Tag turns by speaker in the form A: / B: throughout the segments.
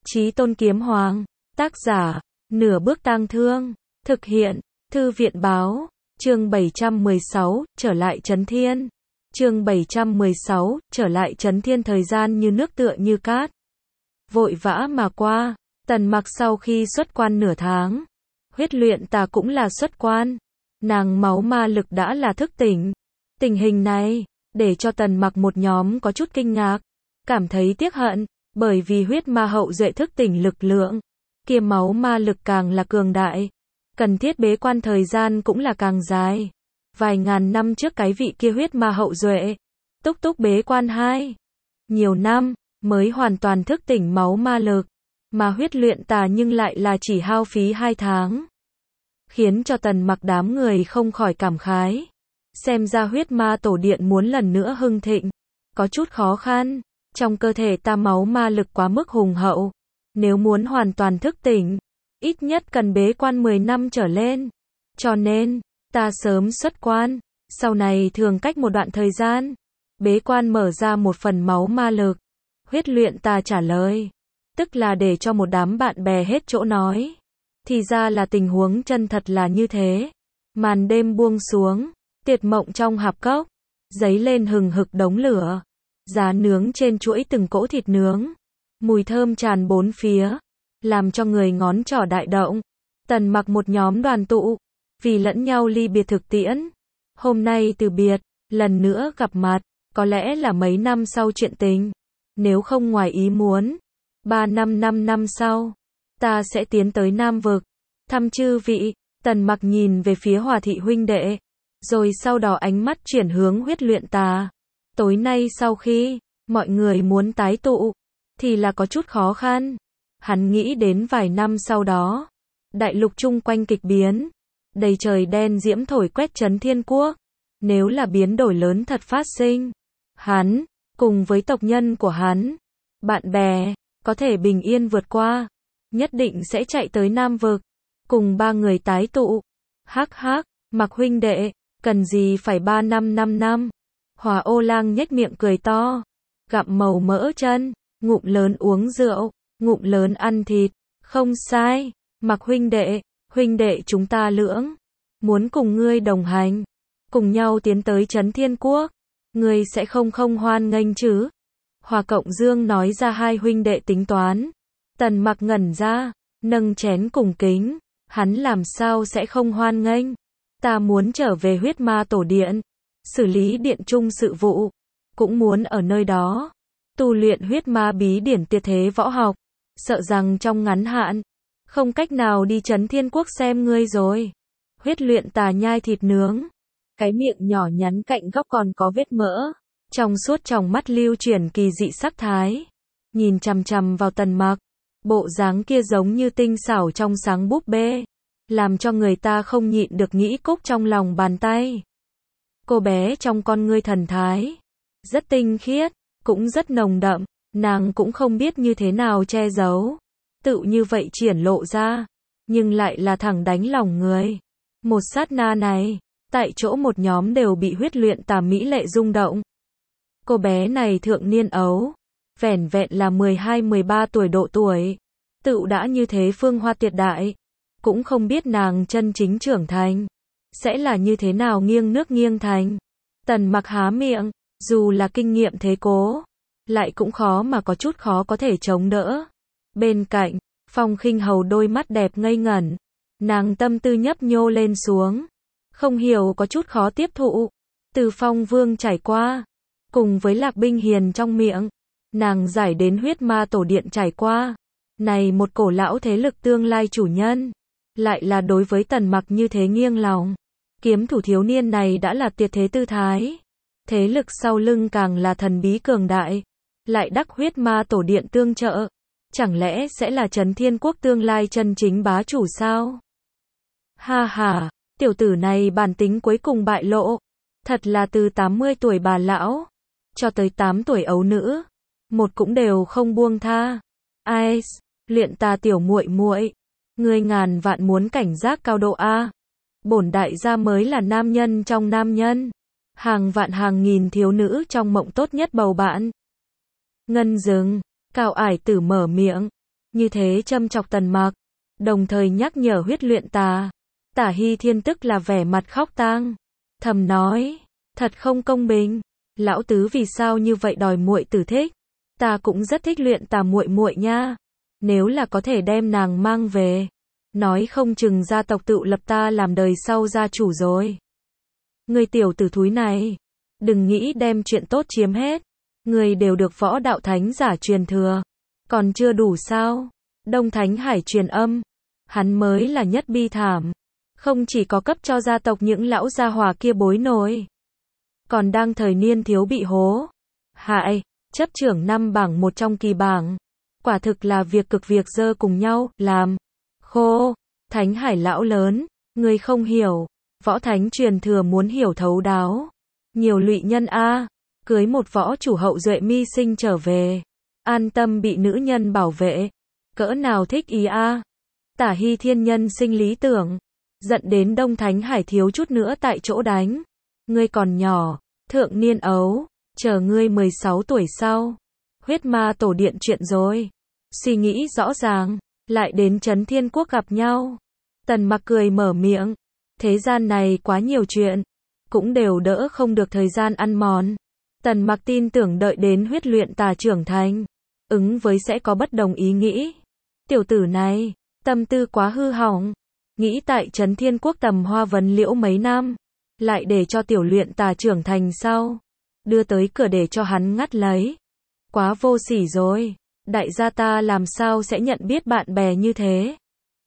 A: Chí Tôn Kiếm Hoàng, tác giả, Nửa Bước Tang Thương, thực hiện, Thư viện Báo, chương 716, trở lại Trấn Thiên. Chương 716, trở lại Trấn Thiên. Thời gian như nước tựa như cát, vội vã mà qua. Tần Mặc sau khi xuất quan nửa tháng, Huyết Luyện Tà cũng là xuất quan. Nàng máu ma lực đã là thức tỉnh. Tình hình này, để cho Tần Mặc một nhóm có chút kinh ngạc, cảm thấy tiếc hận, bởi vì huyết ma hậu duệ thức tỉnh lực lượng, kia máu ma lực càng là cường đại, cần thiết bế quan thời gian cũng là càng dài. Vài ngàn năm trước cái vị kia huyết ma hậu duệ, túc túc bế quan nhiều năm, mới hoàn toàn thức tỉnh máu ma lực, mà Huyết Luyện Tà nhưng lại là chỉ hao phí 2 tháng. Khiến cho Tần Mặc đám người không khỏi cảm khái. Xem ra huyết ma tổ điện muốn lần nữa hưng thịnh, có chút khó khăn. Trong cơ thể ta máu ma lực quá mức hùng hậu, nếu muốn hoàn toàn thức tỉnh, ít nhất cần bế quan 10 năm trở lên. Cho nên, ta sớm xuất quan, sau này thường cách một đoạn thời gian, bế quan mở ra một phần máu ma lực. Huyết Luyện Tà trả lời, tức là để cho một đám bạn bè hết chỗ nói. Thì ra là tình huống chân thật là như thế. Màn đêm buông xuống, tiệc mộng trong hạp cốc, dấy lên hừng hực đống lửa. Giá nướng trên chuỗi từng cỗ thịt nướng, mùi thơm tràn bốn phía, làm cho người ngón trỏ đại động. Tần Mặc một nhóm đoàn tụ, vì lẫn nhau ly biệt thực tiễn. Hôm nay từ biệt, lần nữa gặp mặt, có lẽ là mấy năm sau chuyện tình. Nếu không ngoài ý muốn, 5 năm sau, ta sẽ tiến tới Nam Vực, thăm chư vị. Tần Mặc nhìn về phía Hòa thị huynh đệ, rồi sau đó ánh mắt chuyển hướng Huyết Luyện Tà. Tối nay sau khi mọi người muốn tái tụ, thì là có chút khó khăn. Hắn nghĩ đến vài năm sau đó, đại lục chung quanh kịch biến, đầy trời đen diễm thổi quét Trấn Thiên Quốc. Nếu là biến đổi lớn thật phát sinh, hắn, cùng với tộc nhân của hắn, bạn bè, có thể bình yên vượt qua, nhất định sẽ chạy tới Nam Vực, cùng 3 người tái tụ. Hắc hắc, Mặc huynh đệ, cần gì phải 3 năm 5 năm. Hòa Ô Lang nhếch miệng cười to, gặm màu mỡ chân, ngụm lớn uống rượu, ngụm lớn ăn thịt. Không sai, Mặc huynh đệ chúng ta lưỡng, muốn cùng ngươi đồng hành, cùng nhau tiến tới Trấn Thiên Quốc, ngươi sẽ không hoan nghênh chứ? Hòa Cộng Dương nói ra hai huynh đệ tính toán. Tần Mặc ngẩn ra, nâng chén cùng kính, hắn làm sao sẽ không hoan nghênh? Ta muốn trở về huyết ma tổ điện, xử lý điện trung sự vụ, cũng muốn ở nơi đó tu luyện huyết ma bí điển tuyệt thế võ học. Sợ rằng trong ngắn hạn, không cách nào đi Trấn Thiên Quốc xem ngươi rồi. Huyết Luyện Tà nhai thịt nướng, cái miệng nhỏ nhắn cạnh góc còn có vết mỡ, trong suốt tròng mắt lưu chuyển kỳ dị sắc thái, nhìn chằm chằm vào Tần Mặc, bộ dáng kia giống như tinh xảo trong sáng búp bê, làm cho người ta không nhịn được nghĩ cúc trong lòng bàn tay. Cô bé trong con ngươi thần thái, rất tinh khiết, cũng rất nồng đậm, nàng cũng không biết như thế nào che giấu, tự như vậy triển lộ ra, nhưng lại là thẳng đánh lòng người. Một sát na này, tại chỗ một nhóm đều bị Huyết Luyện Tà mỹ lệ rung động. Cô bé này thượng niên ấu, vẻn vẹn là 12-13 tuổi độ tuổi, tự đã như thế phương hoa tuyệt đại, cũng không biết nàng chân chính trưởng thành sẽ là như thế nào nghiêng nước nghiêng thành. Tần Mặc há miệng, dù là kinh nghiệm thế cố, lại cũng khó mà có chút khó có thể chống đỡ. Bên cạnh, Phong Khinh Hầu đôi mắt đẹp ngây ngẩn, nàng tâm tư nhấp nhô lên xuống, không hiểu có chút khó tiếp thụ. Từ Phong Vương trải qua, cùng với Lạc Binh Hiền trong miệng, nàng giải đến huyết ma tổ điện trải qua. Này một cổ lão thế lực tương lai chủ nhân, lại là đối với Tần Mặc như thế nghiêng lòng. Kiếm thủ thiếu niên này đã là tuyệt thế tư thái, thế lực sau lưng càng là thần bí cường đại, lại đắc huyết ma tổ điện tương trợ, chẳng lẽ sẽ là Trấn Thiên Quốc tương lai chân chính bá chủ sao? Ha ha, tiểu tử này bản tính cuối cùng bại lộ, thật là từ 80 tuổi bà lão cho tới 8 tuổi ấu nữ, một cũng đều không buông tha. Ai, Luyện Tà tiểu muội muội, ngươi ngàn vạn muốn cảnh giác cao độ a. Bổn đại gia mới là nam nhân trong nam nhân, hàng vạn hàng nghìn thiếu nữ trong mộng tốt nhất bầu bạn. Ngân Dừng, Cao Ải Tử mở miệng, như thế châm chọc Tần Mặc, đồng thời nhắc nhở Huyết Luyện Tà. Tả Hy Thiên tức là vẻ mặt khóc tang, thầm nói, thật không công bình, lão tứ vì sao như vậy đòi muội tử thích, ta cũng rất thích Luyện Tà muội muội nha, nếu là có thể đem nàng mang về, nói không chừng gia tộc tự lập ta làm đời sau gia chủ rồi. Người tiểu tử thúi này, đừng nghĩ đem chuyện tốt chiếm hết, người đều được võ đạo thánh giả truyền thừa, còn chưa đủ sao? Đông Thánh Hải truyền âm, hắn mới là nhất bi thảm, không chỉ có cấp cho gia tộc những lão gia hỏa kia bối nổi, còn đang thời niên thiếu bị hố hại, chấp trưởng 5 bảng một trong kỳ bảng, quả thực là việc cực việc dơ cùng nhau làm. Khô, Thánh Hải lão lớn, người không hiểu, võ thánh truyền thừa muốn hiểu thấu đáo, nhiều lụy nhân a, cưới một võ chủ hậu duệ mi sinh trở về, an tâm bị nữ nhân bảo vệ, cỡ nào thích ý a. Tả Hy Thiên nhân sinh lý tưởng, giận đến Đông Thánh Hải thiếu chút nữa tại chỗ đánh. Ngươi còn nhỏ, thượng niên ấu, chờ ngươi 16 tuổi sau, huyết ma tổ điện chuyện rồi. Suy nghĩ rõ ràng, lại đến Trấn Thiên Quốc gặp nhau. Tần Mặc cười mở miệng, thế gian này quá nhiều chuyện, cũng đều đỡ không được thời gian ăn mòn. Tần Mặc tin tưởng đợi đến Huyết Luyện Tà trưởng thành, ứng với sẽ có bất đồng ý nghĩ. Tiểu tử này, tâm tư quá hư hỏng, nghĩ tại Trấn Thiên Quốc tầm hoa vấn liễu mấy năm, lại để cho Tiểu Luyện Tà trưởng thành sau, đưa tới cửa để cho hắn ngắt lấy. Quá vô sỉ rồi, đại gia ta làm sao sẽ nhận biết bạn bè như thế.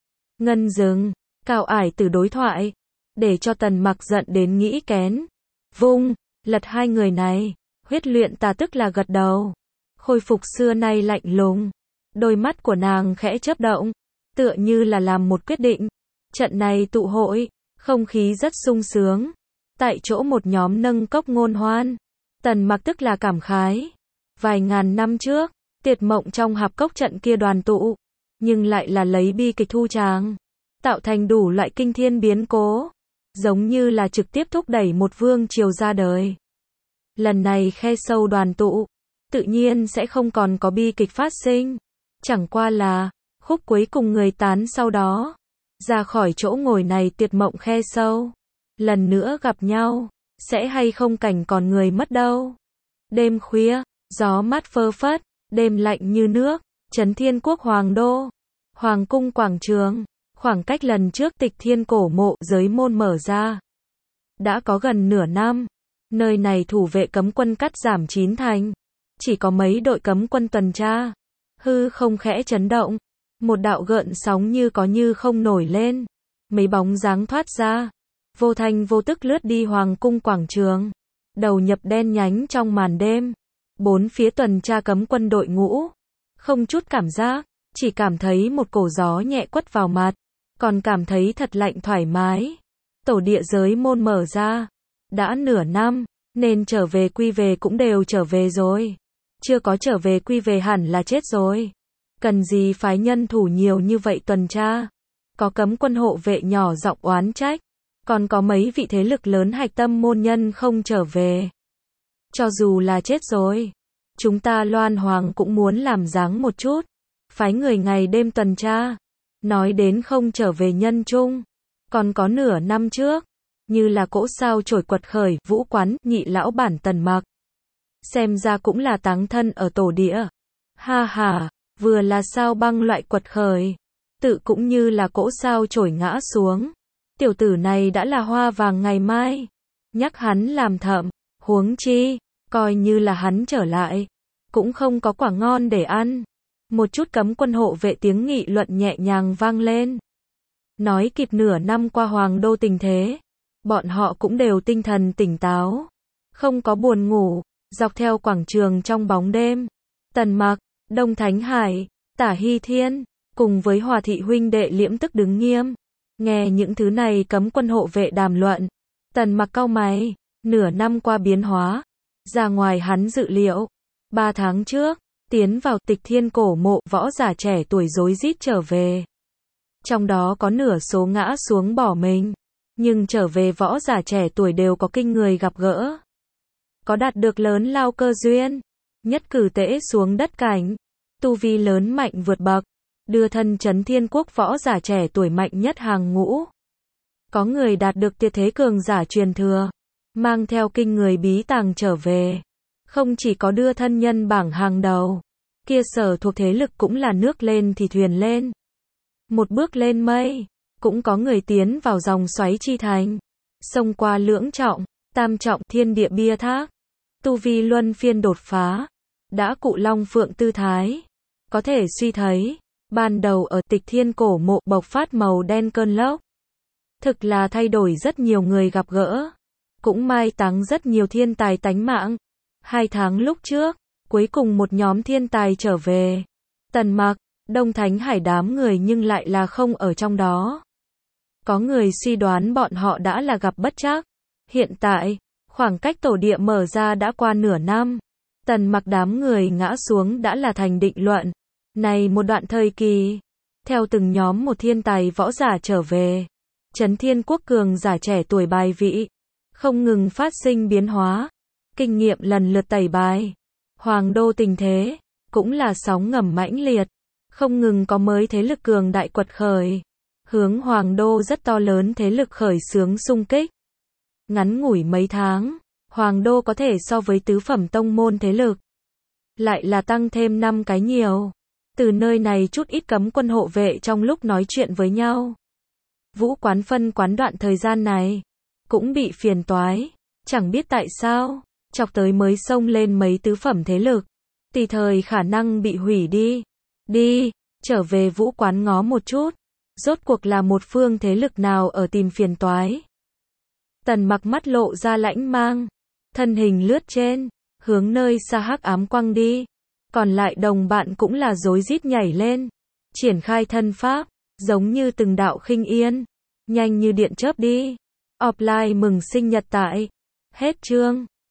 A: Ngân dừng, Cao Ải từ đối thoại, để cho Tần Mặc giận đến nghĩ kén. Vung, lật hai người này, Huyết Luyện Tà tức là gật đầu, khôi phục xưa nay lạnh lùng, đôi mắt của nàng khẽ chớp động, tựa như là làm một quyết định. Trận này tụ hội, không khí rất sung sướng, tại chỗ một nhóm nâng cốc ngôn hoan. Tần Mặc tức là cảm khái, vài ngàn năm trước, Tiệt Mộng trong hạp cốc trận kia đoàn tụ, nhưng lại là lấy bi kịch thu tràng, tạo thành đủ loại kinh thiên biến cố, giống như là trực tiếp thúc đẩy một vương triều ra đời. Lần này khe sâu đoàn tụ, tự nhiên sẽ không còn có bi kịch phát sinh, chẳng qua là khúc cuối cùng người tán sau đó, ra khỏi chỗ ngồi này Tiệt Mộng khe sâu, lần nữa gặp nhau, sẽ hay không cảnh còn người mất đâu. Đêm khuya, gió mát phơ phất, đêm lạnh như nước, Trấn Thiên Quốc Hoàng Đô, Hoàng cung quảng trường, khoảng cách lần trước Tịch Thiên cổ mộ giới môn mở ra, đã có gần nửa năm, nơi này thủ vệ cấm quân cắt giảm 9 thành, chỉ có mấy đội cấm quân tuần tra, hư không khẽ chấn động, một đạo gợn sóng như có như không nổi lên, mấy bóng dáng thoát ra, vô thanh vô tức lướt đi Hoàng cung quảng trường, đầu nhập đen nhánh trong màn đêm, bốn phía tuần tra cấm quân đội ngũ, không chút cảm giác, chỉ cảm thấy một cổ gió nhẹ quất vào mặt, còn cảm thấy thật lạnh thoải mái. Tổ địa giới môn mở ra, đã nửa năm, nên trở về quy về cũng đều trở về rồi, chưa có trở về quy về hẳn là chết rồi. Cần gì phái nhân thủ nhiều như vậy tuần tra, có cấm quân hộ vệ nhỏ giọng oán trách, còn có mấy vị thế lực lớn hạch tâm môn nhân không trở về. Cho dù là chết rồi, chúng ta Loan Hoàng cũng muốn làm dáng một chút, phái người ngày đêm tuần tra. Nói đến không trở về nhân trung, còn có nửa năm trước, như là cỗ sao trổi quật khởi, Vũ Quán, nhị lão bản Tần Mặc. Xem ra cũng là táng thân ở tổ địa. Ha ha, vừa là sao băng loại quật khởi, tự cũng như là cỗ sao trổi ngã xuống. Tiểu tử này đã là hoa vàng ngày mai, nhắc hắn làm thậm, huống chi, coi như là hắn trở lại, cũng không có quả ngon để ăn. Một chút cấm quân hộ vệ tiếng nghị luận nhẹ nhàng vang lên. Nói kịp nửa năm qua Hoàng Đô tình thế, bọn họ cũng đều tinh thần tỉnh táo, không có buồn ngủ, dọc theo quảng trường trong bóng đêm. Tần Mặc, Đông Thánh Hải, Tả Hy Thiên, cùng với Hòa thị huynh đệ liễm tức đứng nghiêm, nghe những thứ này cấm quân hộ vệ đàm luận. Tần Mặc cau mày, nửa năm qua biến hóa, ra ngoài hắn dự liệu. 3 tháng trước, tiến vào Tịch Thiên cổ mộ, võ giả trẻ tuổi rối rít trở về. Trong đó có nửa số ngã xuống bỏ mình, nhưng trở về võ giả trẻ tuổi đều có kinh người gặp gỡ. Có đạt được lớn lao cơ duyên, nhất cử tễ xuống đất cảnh, tu vi lớn mạnh vượt bậc, đưa thân Chấn Thiên Quốc võ giả trẻ tuổi mạnh nhất hàng ngũ. Có người đạt được tuyệt thế cường giả truyền thừa, mang theo kinh người bí tàng trở về. Không chỉ có đưa thân nhân bảng hàng đầu, kia sở thuộc thế lực cũng là nước lên thì thuyền lên. Một bước lên mây, cũng có người tiến vào dòng xoáy chi thành. Xông qua lưỡng trọng, tam trọng thiên địa bia thác. Tu vi luân phiên đột phá, đã cụ long phượng tư thái. Có thể suy thấy, ban đầu ở Tịch Thiên cổ mộ bộc phát màu đen cơn lốc. Thực là thay đổi rất nhiều người gặp gỡ. Cũng mai táng rất nhiều thiên tài tánh mạng. 2 tháng lúc trước, cuối cùng một nhóm thiên tài trở về. Tần Mặc, Đông Thánh Hải đám người nhưng lại là không ở trong đó. Có người suy đoán bọn họ đã là gặp bất trắc. Hiện tại, khoảng cách tổ địa mở ra đã qua nửa năm. Tần Mặc đám người ngã xuống đã là thành định luận. Này một đoạn thời kỳ, theo từng nhóm một thiên tài võ giả trở về, Chấn Thiên Quốc cường giả trẻ tuổi bài vị, không ngừng phát sinh biến hóa, kinh nghiệm lần lượt tẩy bài. Hoàng đô tình thế, cũng là sóng ngầm mãnh liệt, không ngừng có mới thế lực cường đại quật khởi. Hướng Hoàng đô rất to lớn thế lực khởi xướng xung kích. Ngắn ngủi mấy tháng, Hoàng đô có thể so với tứ phẩm tông môn thế lực. Lại là tăng thêm 5 cái nhiều. Từ nơi này chút ít cấm quân hộ vệ trong lúc nói chuyện với nhau. Vũ Quán phân quán đoạn thời gian này, cũng bị phiền toái. Chẳng biết tại sao, chọc tới mới xông lên mấy tứ phẩm thế lực. Tùy thời khả năng bị hủy đi. Đi, trở về Vũ Quán ngó một chút. Rốt cuộc là một phương thế lực nào ở tìm phiền toái. Tần Mặc mắt lộ ra lãnh mang. Thân hình lướt trên, hướng nơi xa hắc ám quăng đi. Còn lại đồng bạn cũng là rối rít nhảy lên. Triển khai thân pháp, giống như từng đạo khinh yên. Nhanh như điện chớp đi. Offline mừng sinh nhật tại. Hết chương.